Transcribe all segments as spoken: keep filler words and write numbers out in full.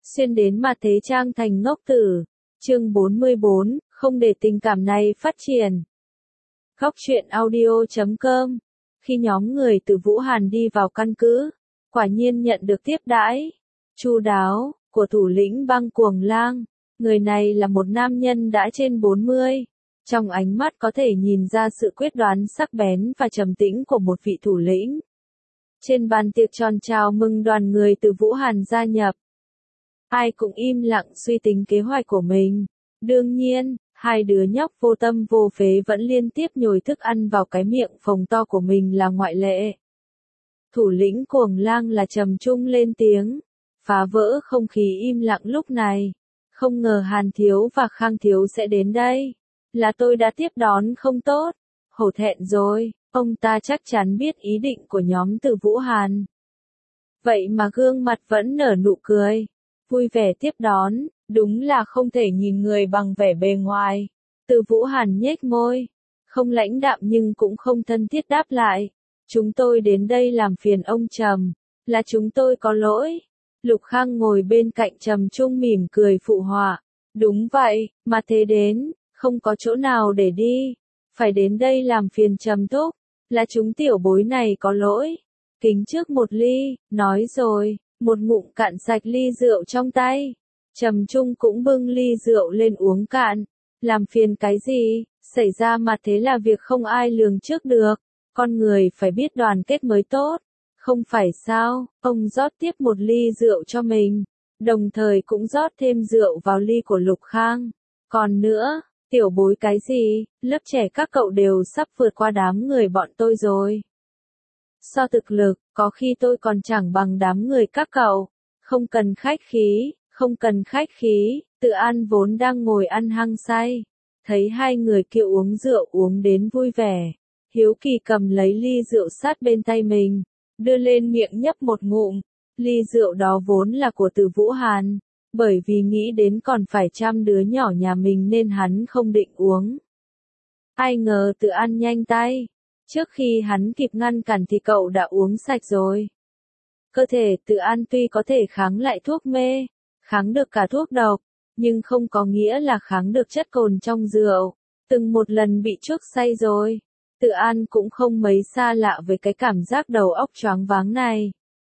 xuyên đến mà thế trang thành ngốc tử. Chương bốn mươi bốn, không để tình cảm này phát triển. Góc truyện audio chấm com. Khi nhóm người từ Vũ Hàn đi vào căn cứ, quả nhiên nhận được tiếp đãi chu đáo của thủ lĩnh băng cuồng lang. Người này là một nam nhân đã trên bốn mươi. Trong ánh mắt có thể nhìn ra sự quyết đoán sắc bén và trầm tĩnh của một vị thủ lĩnh. Trên bàn tiệc tròn chào mừng đoàn người từ Vũ Hàn gia nhập. Ai cũng im lặng suy tính kế hoạch của mình. Đương nhiên, hai đứa nhóc vô tâm vô phế vẫn liên tiếp nhồi thức ăn vào cái miệng phồng to của mình là ngoại lệ. Thủ lĩnh cuồng lang là trầm trung lên tiếng, phá vỡ không khí im lặng lúc này. Không ngờ Hàn thiếu và Khang thiếu sẽ đến đây. Là tôi đã tiếp đón không tốt. Hổ thẹn rồi, ông ta chắc chắn biết ý định của nhóm từ Vũ Hàn. Vậy mà gương mặt vẫn nở nụ cười. Vui vẻ tiếp đón, đúng là không thể nhìn người bằng vẻ bề ngoài. Từ Vũ Hàn nhếch môi, không lãnh đạm nhưng cũng không thân thiết đáp lại. Chúng tôi đến đây làm phiền ông Trầm, là chúng tôi có lỗi. Lục Khang ngồi bên cạnh Trầm Trung mỉm cười phụ họa. Đúng vậy, mà thế đến, không có chỗ nào để đi. Phải đến đây làm phiền Trầm thúc, là chúng tiểu bối này có lỗi. Kính trước một ly, nói rồi, một ngụm cạn sạch ly rượu trong tay. Trầm Trung cũng bưng ly rượu lên uống cạn. Làm phiền cái gì, xảy ra mà thế là việc không ai lường trước được. Con người phải biết đoàn kết mới tốt. Không phải sao, ông rót tiếp một ly rượu cho mình, đồng thời cũng rót thêm rượu vào ly của Lục Khang. Còn nữa, tiểu bối cái gì, lớp trẻ các cậu đều sắp vượt qua đám người bọn tôi rồi. So thực lực, có khi tôi còn chẳng bằng đám người các cậu. Không cần khách khí, không cần khách khí, Tự An vốn đang ngồi ăn hăng say. Thấy hai người kia uống rượu uống đến vui vẻ. Hiếu kỳ cầm lấy ly rượu sát bên tay mình. Đưa lên miệng nhấp một ngụm, ly rượu đó vốn là của Từ Vũ Hàn, bởi vì nghĩ đến còn phải chăm đứa nhỏ nhà mình nên hắn không định uống. Ai ngờ Tự An nhanh tay, trước khi hắn kịp ngăn cản thì cậu đã uống sạch rồi. Cơ thể Tự An tuy có thể kháng lại thuốc mê, kháng được cả thuốc độc, nhưng không có nghĩa là kháng được chất cồn trong rượu, từng một lần bị chuốc say rồi. Tự An cũng không mấy xa lạ với cái cảm giác đầu óc choáng váng này.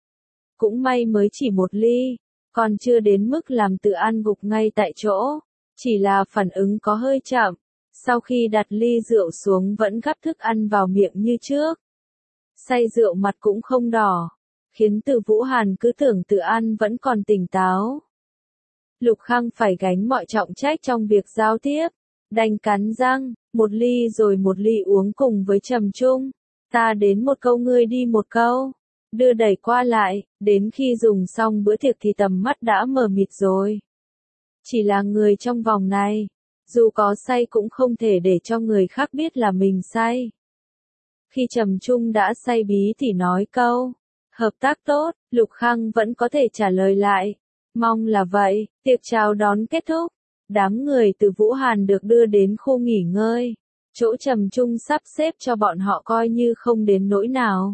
Cũng may mới chỉ một ly, còn chưa đến mức làm Tự An gục ngay tại chỗ, chỉ là phản ứng có hơi chậm. Sau khi đặt ly rượu xuống vẫn gắp thức ăn vào miệng như trước. Say rượu mặt cũng không đỏ, khiến Từ Vũ Hàn cứ tưởng Tự An vẫn còn tỉnh táo. Lục Khang phải gánh mọi trọng trách trong việc giao tiếp, đành cắn răng, một ly rồi một ly uống cùng với Trầm Trung. Ta đến một câu ngươi đi một câu, đưa đẩy qua lại, đến khi dùng xong bữa tiệc thì tầm mắt đã mờ mịt rồi. Chỉ là người trong vòng này, dù có say cũng không thể để cho người khác biết là mình say. Khi Trầm Trung đã say bí thì nói câu, hợp tác tốt, Lục Khang vẫn có thể trả lời lại. Mong là vậy, tiệc chào đón kết thúc. Đám người từ Vũ Hàn được đưa đến khu nghỉ ngơi. Chỗ Trầm Trung sắp xếp cho bọn họ coi như không đến nỗi nào.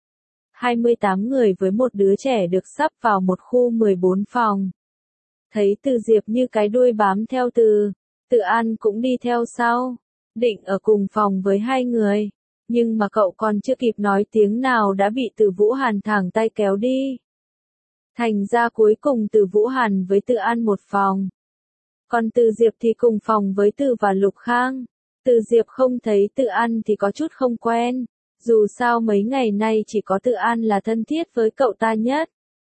hai mươi tám người với một đứa trẻ được sắp vào một khu mười bốn phòng. Thấy Từ Diệp như cái đuôi bám theo Từ, Tự An cũng đi theo sau. Định ở cùng phòng với hai người. Nhưng mà cậu còn chưa kịp nói tiếng nào đã bị Từ Vũ Hàn thẳng tay kéo đi. Thành ra cuối cùng Từ Vũ Hàn với Tự An một phòng. Còn Từ Diệp thì cùng phòng với Từ và Lục Khang. Từ Diệp không thấy Tự An thì có chút không quen. Dù sao mấy ngày nay chỉ có Tự An là thân thiết với cậu ta nhất.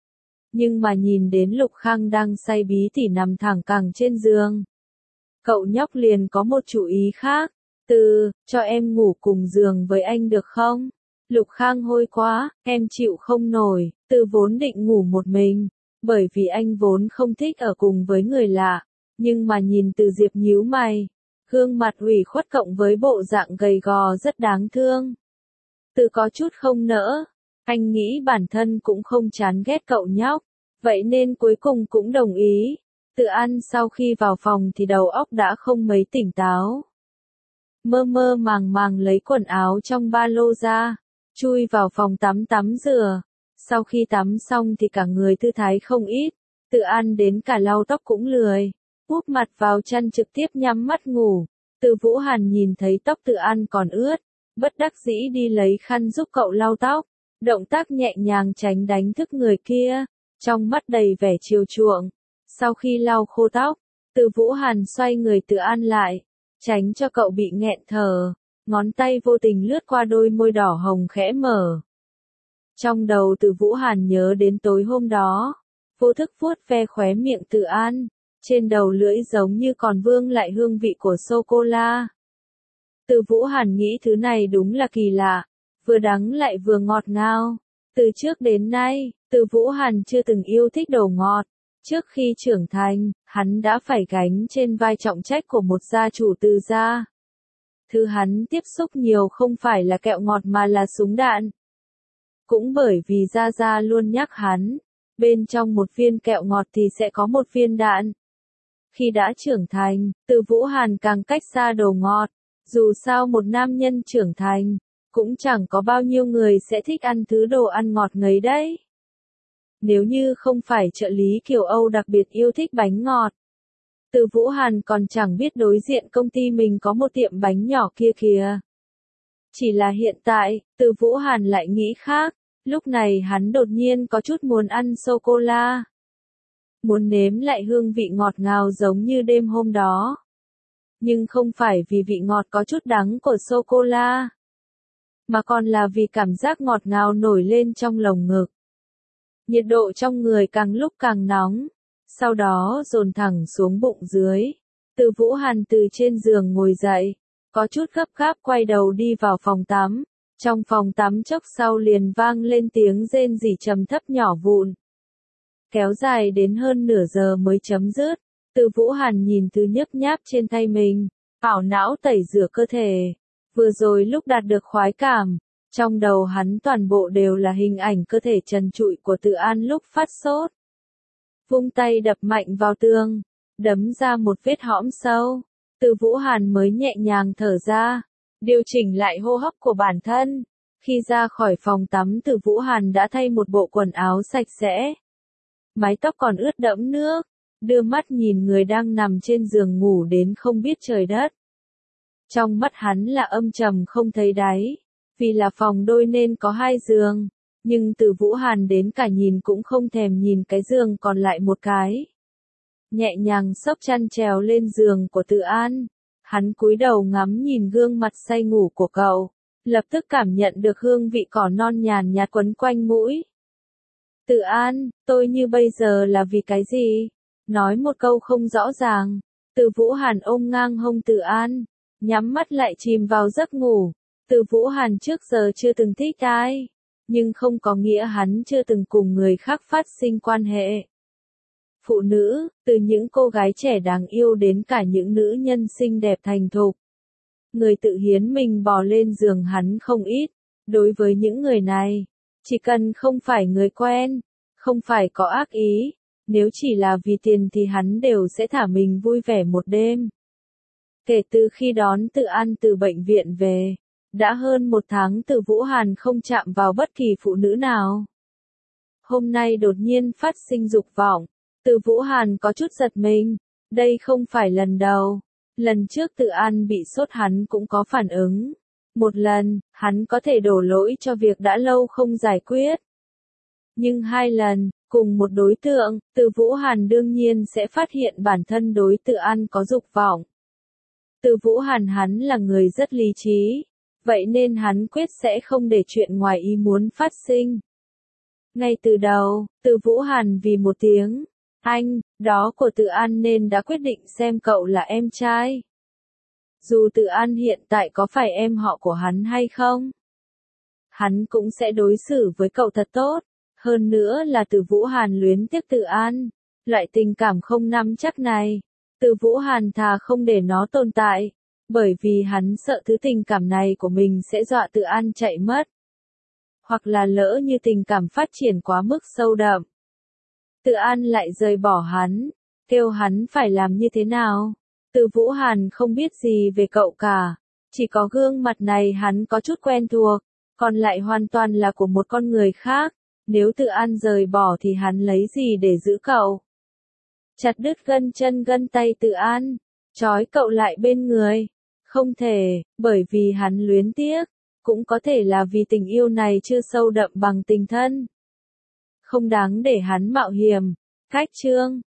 Nhưng mà nhìn đến Lục Khang đang say bí tỉ nằm thẳng cẳng trên giường. Cậu nhóc liền có một chủ ý khác. Từ, cho em ngủ cùng giường với anh được không? Lục Khang hôi quá, em chịu không nổi. Từ vốn định ngủ một mình. Bởi vì anh vốn không thích ở cùng với người lạ. Nhưng mà nhìn Từ Diệp nhíu mày, gương mặt ủy khuất cộng với bộ dạng gầy gò rất đáng thương. Từ có chút không nỡ, anh nghĩ bản thân cũng không chán ghét cậu nhóc, vậy nên cuối cùng cũng đồng ý. Tự An sau khi vào phòng thì đầu óc đã không mấy tỉnh táo. Mơ mơ màng màng lấy quần áo trong ba lô ra, chui vào phòng tắm tắm rửa. Sau khi tắm xong thì cả người thư thái không ít. Tự An đến cả lau tóc cũng lười, úp mặt vào chăn trực tiếp nhắm mắt ngủ. Từ Vũ Hàn nhìn thấy tóc Tự An còn ướt, bất đắc dĩ đi lấy khăn giúp cậu lau tóc, động tác nhẹ nhàng tránh đánh thức người kia, trong mắt đầy vẻ chiều chuộng. Sau khi lau khô tóc, Từ Vũ Hàn xoay người Tự An lại, tránh cho cậu bị nghẹn thở, ngón tay vô tình lướt qua đôi môi đỏ hồng khẽ mở. Trong đầu Từ Vũ Hàn nhớ đến tối hôm đó, vô thức vuốt ve khóe miệng Tự An, trên đầu lưỡi giống như còn vương lại hương vị của sô-cô-la. Từ Vũ Hàn nghĩ thứ này đúng là kỳ lạ, vừa đắng lại vừa ngọt ngào. Từ trước đến nay, Từ Vũ Hàn chưa từng yêu thích đồ ngọt. Trước khi trưởng thành, hắn đã phải gánh trên vai trọng trách của một gia chủ Từ gia. Thứ hắn tiếp xúc nhiều không phải là kẹo ngọt mà là súng đạn. Cũng bởi vì Gia Gia luôn nhắc hắn, bên trong một viên kẹo ngọt thì sẽ có một viên đạn. Khi đã trưởng thành, Từ Vũ Hàn càng cách xa đồ ngọt. Dù sao một nam nhân trưởng thành, cũng chẳng có bao nhiêu người sẽ thích ăn thứ đồ ăn ngọt ngấy đấy. Nếu như không phải trợ lý Kiều Âu đặc biệt yêu thích bánh ngọt, Từ Vũ Hàn còn chẳng biết đối diện công ty mình có một tiệm bánh nhỏ kia kìa. Chỉ là hiện tại, Từ Vũ Hàn lại nghĩ khác, lúc này hắn đột nhiên có chút muốn ăn sô-cô-la. Muốn nếm lại hương vị ngọt ngào giống như đêm hôm đó. Nhưng không phải vì vị ngọt có chút đắng của sô-cô-la, mà còn là vì cảm giác ngọt ngào nổi lên trong lồng ngực. Nhiệt độ trong người càng lúc càng nóng, sau đó dồn thẳng xuống bụng dưới. Từ Vũ Hàn từ trên giường ngồi dậy, có chút gấp gáp quay đầu đi vào phòng tắm. Trong phòng tắm chốc sau liền vang lên tiếng rên rỉ trầm thấp nhỏ vụn. Kéo dài đến hơn nửa giờ mới chấm dứt. Từ Vũ Hàn nhìn thứ nhấp nháp trên tay mình, ảo não tẩy rửa cơ thể. Vừa rồi lúc đạt được khoái cảm, trong đầu hắn toàn bộ đều là hình ảnh cơ thể trần trụi của Tự An lúc phát sốt. Vung tay đập mạnh vào tường, đấm ra một vết hõm sâu. Từ Vũ Hàn mới nhẹ nhàng thở ra, điều chỉnh lại hô hấp của bản thân. Khi ra khỏi phòng tắm Từ Vũ Hàn đã thay một bộ quần áo sạch sẽ. Mái tóc còn ướt đẫm nước, đưa mắt nhìn người đang nằm trên giường ngủ đến không biết trời đất. Trong mắt hắn là âm trầm không thấy đáy, vì là phòng đôi nên có hai giường, nhưng Từ Vũ Hàn đến cả nhìn cũng không thèm nhìn cái giường còn lại một cái. Nhẹ nhàng xốc chăn trèo lên giường của Tự An, hắn cúi đầu ngắm nhìn gương mặt say ngủ của cậu, lập tức cảm nhận được hương vị cỏ non nhàn nhạt quấn quanh mũi. Tự An, tôi như bây giờ là vì cái gì? Nói một câu không rõ ràng. Từ Vũ Hàn ôm ngang hông Tự An, nhắm mắt lại chìm vào giấc ngủ. Từ Vũ Hàn trước giờ chưa từng thích ai, nhưng không có nghĩa hắn chưa từng cùng người khác phát sinh quan hệ. Phụ nữ, từ những cô gái trẻ đáng yêu đến cả những nữ nhân xinh đẹp thành thục. Người tự hiến mình bò lên giường hắn không ít. Đối với những người này, chỉ cần không phải người quen, không phải có ác ý, nếu chỉ là vì tiền thì hắn đều sẽ thả mình vui vẻ một đêm. Kể từ khi đón Tự An từ bệnh viện về, đã hơn một tháng Từ Vũ Hàn không chạm vào bất kỳ phụ nữ nào. Hôm nay đột nhiên phát sinh dục vọng, Từ Vũ Hàn có chút giật mình, đây không phải lần đầu. Lần trước Tự An bị sốt hắn cũng có phản ứng. Một lần, hắn có thể đổ lỗi cho việc đã lâu không giải quyết. Nhưng hai lần, cùng một đối tượng, Từ Vũ Hàn đương nhiên sẽ phát hiện bản thân đối Tự An có dục vọng. Từ Vũ Hàn hắn là người rất lý trí, vậy nên hắn quyết sẽ không để chuyện ngoài ý muốn phát sinh. Ngay từ đầu, Từ Vũ Hàn vì một tiếng anh đó của Tự An nên đã quyết định xem cậu là em trai. Dù Tự An hiện tại có phải em họ của hắn hay không, hắn cũng sẽ đối xử với cậu thật tốt. Hơn nữa là Từ Vũ Hàn luyến tiếc Tự An. Loại tình cảm không nắm chắc này, Từ Vũ Hàn thà không để nó tồn tại, bởi vì hắn sợ thứ tình cảm này của mình sẽ dọa Tự An chạy mất. Hoặc là lỡ như tình cảm phát triển quá mức sâu đậm, Tự An lại rời bỏ hắn, kêu hắn phải làm như thế nào. Từ Vũ Hàn không biết gì về cậu cả, chỉ có gương mặt này hắn có chút quen thuộc, còn lại hoàn toàn là của một con người khác. Nếu Tự An rời bỏ thì hắn lấy gì để giữ cậu? chặt đứt gân chân gân tay Tự An, trói cậu lại bên người. Không thể, bởi vì hắn luyến tiếc, cũng có thể là vì tình yêu này chưa sâu đậm bằng tình thân. Không đáng để hắn mạo hiểm. Khách chương